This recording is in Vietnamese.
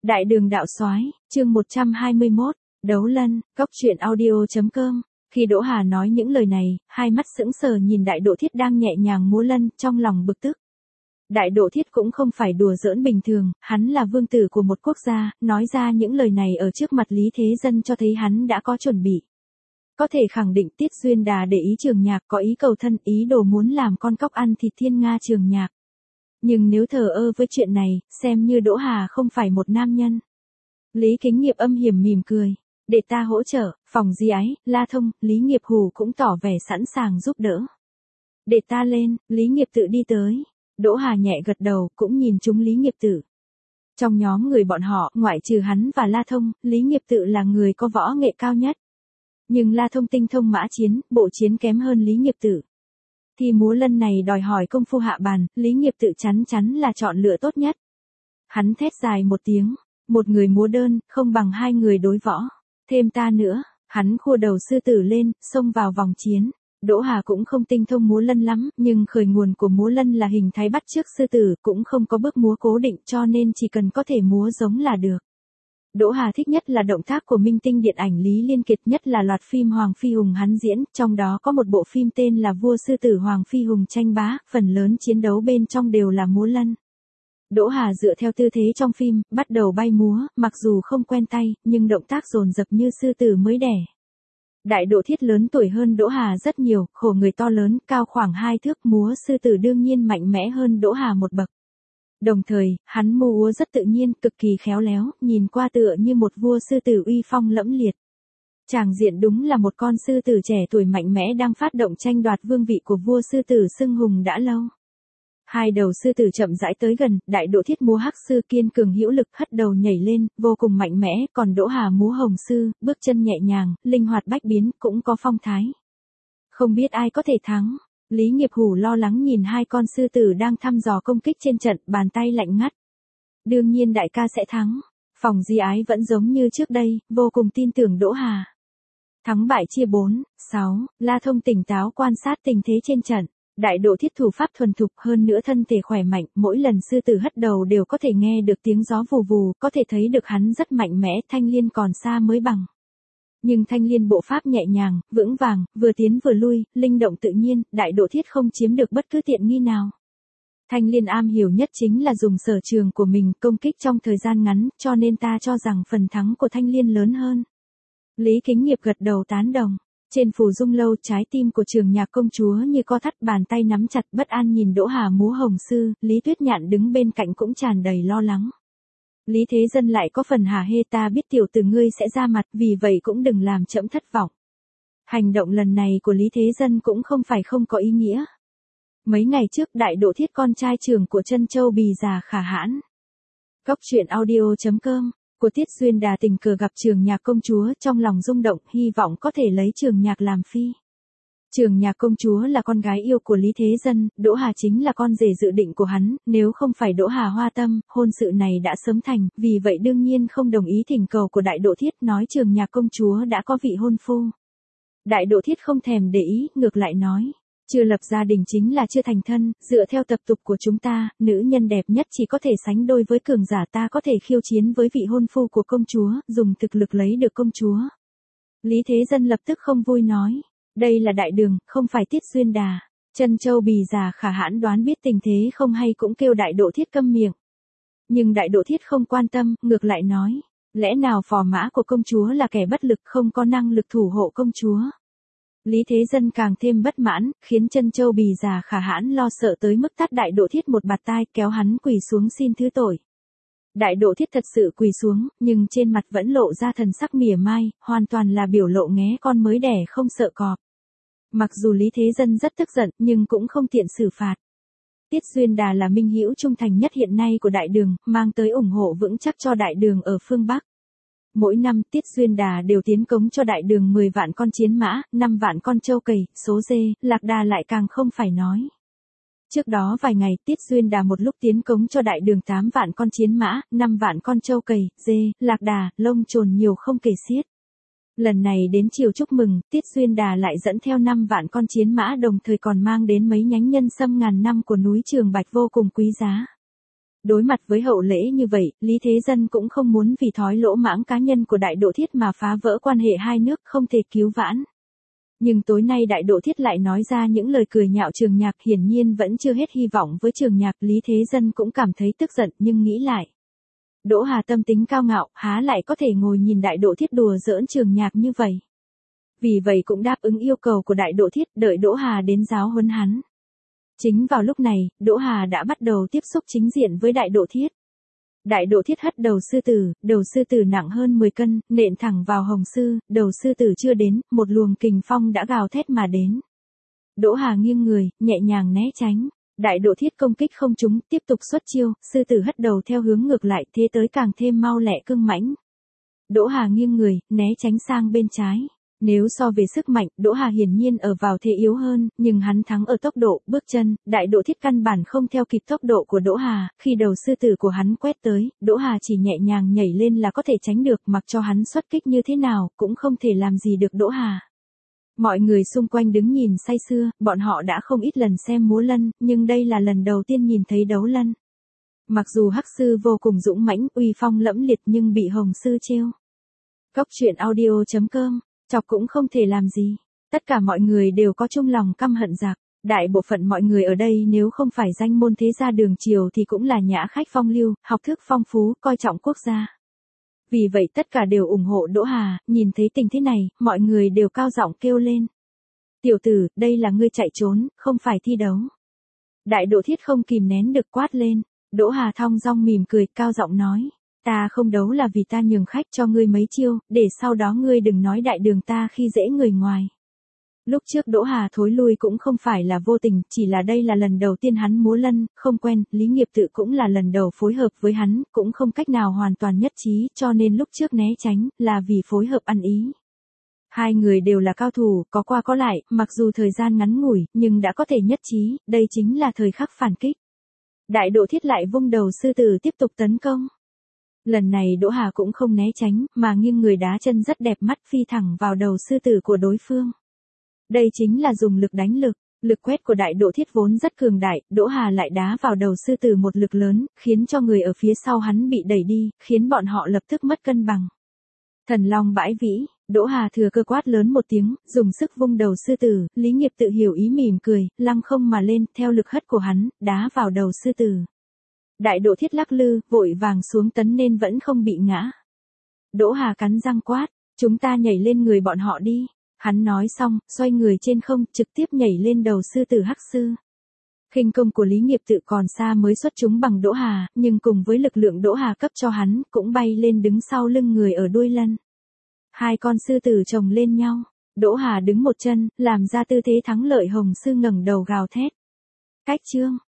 Đại đường đạo soái, chương 121, đấu lân, cốc truyện audio.com. Khi Đỗ Hà nói những lời này, hai mắt sững sờ nhìn Đại Độ Thiết đang nhẹ nhàng múa lân, trong lòng bực tức. Đại Độ Thiết cũng không phải đùa giỡn bình thường, hắn là vương tử của một quốc gia, nói ra những lời này ở trước mặt Lý Thế Dân cho thấy hắn đã có chuẩn bị. Có thể khẳng định Tiết Duyên Đà để ý Trường Nhạc, có ý cầu thân, ý đồ muốn làm con cóc ăn thịt thiên nga Trường Nhạc. Nhưng nếu thờ ơ với chuyện này, xem như Đỗ Hà không phải một nam nhân. Lý Kính Nghiệp âm hiểm mỉm cười. Để ta hỗ trợ, Phòng Di Ái, La Thông, Lý Nghiệp Hù cũng tỏ vẻ sẵn sàng giúp đỡ. Để ta lên, Lý Nghiệp Tự đi tới. Đỗ Hà nhẹ gật đầu, cũng nhìn chúng Lý Nghiệp Tự. Trong nhóm người bọn họ, ngoại trừ hắn và La Thông, Lý Nghiệp Tự là người có võ nghệ cao nhất. Nhưng La Thông tinh thông mã chiến, bộ chiến kém hơn Lý Nghiệp Tự. Thì múa lân này đòi hỏi công phu hạ bàn, Lý Nghiệp Tự chắn chắn là chọn lựa tốt nhất. Hắn thét dài một tiếng, một người múa đơn, không bằng hai người đối võ. Thêm ta nữa, hắn khua đầu sư tử lên, xông vào vòng chiến. Đỗ Hà cũng không tinh thông múa lân lắm, nhưng khởi nguồn của múa lân là hình thái bắt chước sư tử, cũng không có bước múa cố định cho nên chỉ cần có thể múa giống là được. Đỗ Hà thích nhất là động tác của minh tinh điện ảnh Lý Liên Kiệt, nhất là loạt phim Hoàng Phi Hùng hắn diễn, trong đó có một bộ phim tên là Vua Sư Tử Hoàng Phi Hùng tranh bá, phần lớn chiến đấu bên trong đều là múa lân. Đỗ Hà dựa theo tư thế trong phim, bắt đầu bay múa, mặc dù không quen tay, nhưng động tác dồn dập như sư tử mới đẻ. Đại Độ Thiết lớn tuổi hơn Đỗ Hà rất nhiều, khổ người to lớn, cao khoảng 2 thước, múa sư tử đương nhiên mạnh mẽ hơn Đỗ Hà một bậc. Đồng thời, hắn múa rất tự nhiên, cực kỳ khéo léo, nhìn qua tựa như một vua sư tử uy phong lẫm liệt. Tràng diện đúng là một con sư tử trẻ tuổi mạnh mẽ đang phát động tranh đoạt vương vị của vua sư tử xưng hùng đã lâu. Hai đầu sư tử chậm rãi tới gần, Đại Độ Thiết múa hắc sư kiên cường hữu lực, hất đầu nhảy lên, vô cùng mạnh mẽ, còn Đỗ Hà múa hồng sư, bước chân nhẹ nhàng, linh hoạt bách biến, cũng có phong thái. Không biết ai có thể thắng. Lý Nghiệp Hù lo lắng nhìn hai con sư tử đang thăm dò công kích trên trận, bàn tay lạnh ngắt. Đương nhiên đại ca sẽ thắng. Phòng Di Ái vẫn giống như trước đây, vô cùng tin tưởng Đỗ Hà. Thắng bại chia 4, 6, La Thông tỉnh táo quan sát tình thế trên trận. Đại Độ Thiết thủ pháp thuần thục, hơn nữa thân thể khỏe mạnh, mỗi lần sư tử hất đầu đều có thể nghe được tiếng gió vù vù, có thể thấy được hắn rất mạnh mẽ, Thanh Liên còn xa mới bằng. Nhưng Thanh Liên bộ pháp nhẹ nhàng, vững vàng, vừa tiến vừa lui, linh động tự nhiên, Đại Độ Thiết không chiếm được bất cứ tiện nghi nào. Thanh Liên am hiểu nhất chính là dùng sở trường của mình công kích trong thời gian ngắn, cho nên ta cho rằng phần thắng của Thanh Liên lớn hơn. Lý Kính Nghiệp gật đầu tán đồng. Trên Phù Dung Lâu, trái tim của Trường Nhạc công chúa như co thắt, bàn tay nắm chặt, bất an nhìn Đỗ Hà múa hồng sư, Lý Tuyết Nhạn đứng bên cạnh cũng tràn đầy lo lắng. Lý Thế Dân lại có phần hả hê, ta biết tiểu tử ngươi sẽ ra mặt, vì vậy cũng đừng làm trẫm thất vọng. Hành động lần này của Lý Thế Dân cũng không phải không có ý nghĩa. Mấy ngày trước, Đại Độ Thiết con trai trưởng của Trân Châu Bì già khả hãn. Cốc truyện audio.com. Của Tiết Duyên Đà tình cờ gặp Trường Nhạc công chúa, trong lòng rung động, hy vọng có thể lấy Trường Nhạc làm phi. Trường Nhạc công chúa là con gái yêu của Lý Thế Dân, Đỗ Hà chính là con rể dự định của hắn, nếu không phải Đỗ Hà hoa tâm, hôn sự này đã sớm thành, vì vậy đương nhiên không đồng ý thỉnh cầu của Đại Độ Thiết, nói Trường Nhạc công chúa đã có vị hôn phu. Đại Độ Thiết không thèm để ý, ngược lại nói. Chưa lập gia đình chính là chưa thành thân, dựa theo tập tục của chúng ta, nữ nhân đẹp nhất chỉ có thể sánh đôi với cường giả, ta có thể khiêu chiến với vị hôn phu của công chúa, dùng thực lực lấy được công chúa. Lý Thế Dân lập tức không vui nói, đây là đại đường, không phải Tiết Duyên Đà. Trân Châu Bì già khả hãn đoán biết tình thế không hay cũng kêu Đại Độ Thiết câm miệng. Nhưng Đại Độ Thiết không quan tâm, ngược lại nói, lẽ nào phò mã của công chúa là kẻ bất lực, không có năng lực thủ hộ công chúa. Lý Thế Dân càng thêm bất mãn, khiến Trân Châu Bì già khả hãn lo sợ tới mức tát Đại Độ Thiết một bạt tai, kéo hắn quỳ xuống xin thứ tội. Đại Độ Thiết thật sự quỳ xuống, nhưng trên mặt vẫn lộ ra thần sắc mỉa mai, hoàn toàn là biểu lộ nghé con mới đẻ không sợ cọp. Mặc dù Lý Thế Dân rất tức giận, nhưng cũng không tiện xử phạt. Tiết Duyên Đà là minh hữu trung thành nhất hiện nay của đại đường, mang tới ủng hộ vững chắc cho đại đường ở phương Bắc. Mỗi năm, Tiết Duyên Đà đều tiến cống cho đại đường 10 vạn con chiến mã, 5 vạn con trâu cầy, số dê, lạc đà lại càng không phải nói. Trước đó vài ngày, Tiết Duyên Đà một lúc tiến cống cho đại đường 8 vạn con chiến mã, 5 vạn con trâu cầy, dê, lạc đà, lông trồn nhiều không kể xiết. Lần này đến chiều chúc mừng, Tiết Duyên Đà lại dẫn theo 5 vạn con chiến mã, đồng thời còn mang đến mấy nhánh nhân sâm ngàn năm của núi Trường Bạch vô cùng quý giá. Đối mặt với hậu lễ như vậy, Lý Thế Dân cũng không muốn vì thói lỗ mãng cá nhân của Đại Độ Thiết mà phá vỡ quan hệ hai nước không thể cứu vãn. Nhưng tối nay Đại Độ Thiết lại nói ra những lời cười nhạo Trường Nhạc, hiển nhiên vẫn chưa hết hy vọng với Trường Nhạc. Lý Thế Dân cũng cảm thấy tức giận nhưng nghĩ lại. Đỗ Hà tâm tính cao ngạo, há lại có thể ngồi nhìn Đại Độ Thiết đùa giỡn Trường Nhạc như vậy. Vì vậy cũng đáp ứng yêu cầu của Đại Độ Thiết, đợi Đỗ Hà đến giáo huấn hắn. Chính vào lúc này, Đỗ Hà đã bắt đầu tiếp xúc chính diện với Đại Độ Thiết. Đại Độ Thiết hất đầu sư tử nặng hơn 10 cân, nện thẳng vào Hồng Sư, đầu sư tử chưa đến, một luồng kình phong đã gào thét mà đến. Đỗ Hà nghiêng người, nhẹ nhàng né tránh. Đại Độ Thiết công kích không trúng, tiếp tục xuất chiêu, sư tử hất đầu theo hướng ngược lại, thế tới càng thêm mau lẹ cương mãnh. Đỗ Hà nghiêng người, né tránh sang bên trái. Nếu so về sức mạnh, Đỗ Hà hiển nhiên ở vào thế yếu hơn, nhưng hắn thắng ở tốc độ, bước chân. Đại Độ Thiết căn bản không theo kịp tốc độ của Đỗ Hà, khi đầu sư tử của hắn quét tới, Đỗ Hà chỉ nhẹ nhàng nhảy lên là có thể tránh được, mặc cho hắn xuất kích như thế nào, cũng không thể làm gì được Đỗ Hà. Mọi người xung quanh đứng nhìn say sưa, bọn họ đã không ít lần xem múa lân, nhưng đây là lần đầu tiên nhìn thấy đấu lân. Mặc dù Hắc Sư vô cùng dũng mãnh, uy phong lẫm liệt nhưng bị Hồng Sư trêu. Cóc truyện audio.com, chọc cũng không thể làm gì. Tất cả mọi người đều có chung lòng căm hận giặc. Đại bộ phận mọi người ở đây nếu không phải danh môn thế gia đường triều thì cũng là nhã khách phong lưu, học thức phong phú, coi trọng quốc gia. Vì vậy tất cả đều ủng hộ Đỗ Hà, nhìn thấy tình thế này, mọi người đều cao giọng kêu lên. Tiểu tử, đây là ngươi chạy trốn, không phải thi đấu. Đại Độ Thiết không kìm nén được quát lên. Đỗ Hà thong dong mỉm cười, cao giọng nói. Ta không đấu là vì ta nhường khách cho ngươi mấy chiêu, để sau đó ngươi đừng nói đại đường ta khi dễ người ngoài. Lúc trước Đỗ Hà thối lui cũng không phải là vô tình, chỉ là đây là lần đầu tiên hắn múa lân, không quen, Lý Nghiệp Tự cũng là lần đầu phối hợp với hắn, cũng không cách nào hoàn toàn nhất trí, cho nên lúc trước né tránh, là vì phối hợp ăn ý. Hai người đều là cao thủ, có qua có lại, mặc dù thời gian ngắn ngủi, nhưng đã có thể nhất trí, đây chính là thời khắc phản kích. Đại Độ Thiết lại vung đầu sư tử tiếp tục tấn công. Lần này Đỗ Hà cũng không né tránh, mà nghiêng người đá chân rất đẹp mắt phi thẳng vào đầu sư tử của đối phương. Đây chính là dùng lực đánh lực, lực quét của Đại Độ Thiết vốn rất cường đại, Đỗ Hà lại đá vào đầu sư tử một lực lớn, khiến cho người ở phía sau hắn bị đẩy đi, khiến bọn họ lập tức mất cân bằng. Thần long bãi vĩ, Đỗ Hà thừa cơ quát lớn một tiếng, dùng sức vung đầu sư tử, Lý Nghiệp Tự hiểu ý mỉm cười, lăng không mà lên, theo lực hất của hắn, đá vào đầu sư tử. Đại Độ Thiết lắc lư, vội vàng xuống tấn nên vẫn không bị ngã. Đỗ Hà cắn răng quát, chúng ta nhảy lên người bọn họ đi. Hắn nói xong, xoay người trên không, trực tiếp nhảy lên đầu sư tử Hắc Sư. Khinh công của Lý Nghiệp Tự còn xa mới xuất chúng bằng Đỗ Hà, nhưng cùng với lực lượng Đỗ Hà cấp cho hắn, cũng bay lên đứng sau lưng người ở đuôi lân. Hai con sư tử chồng lên nhau, Đỗ Hà đứng một chân, làm ra tư thế thắng lợi. Hồng Sư ngẩng đầu gào thét. Cách chương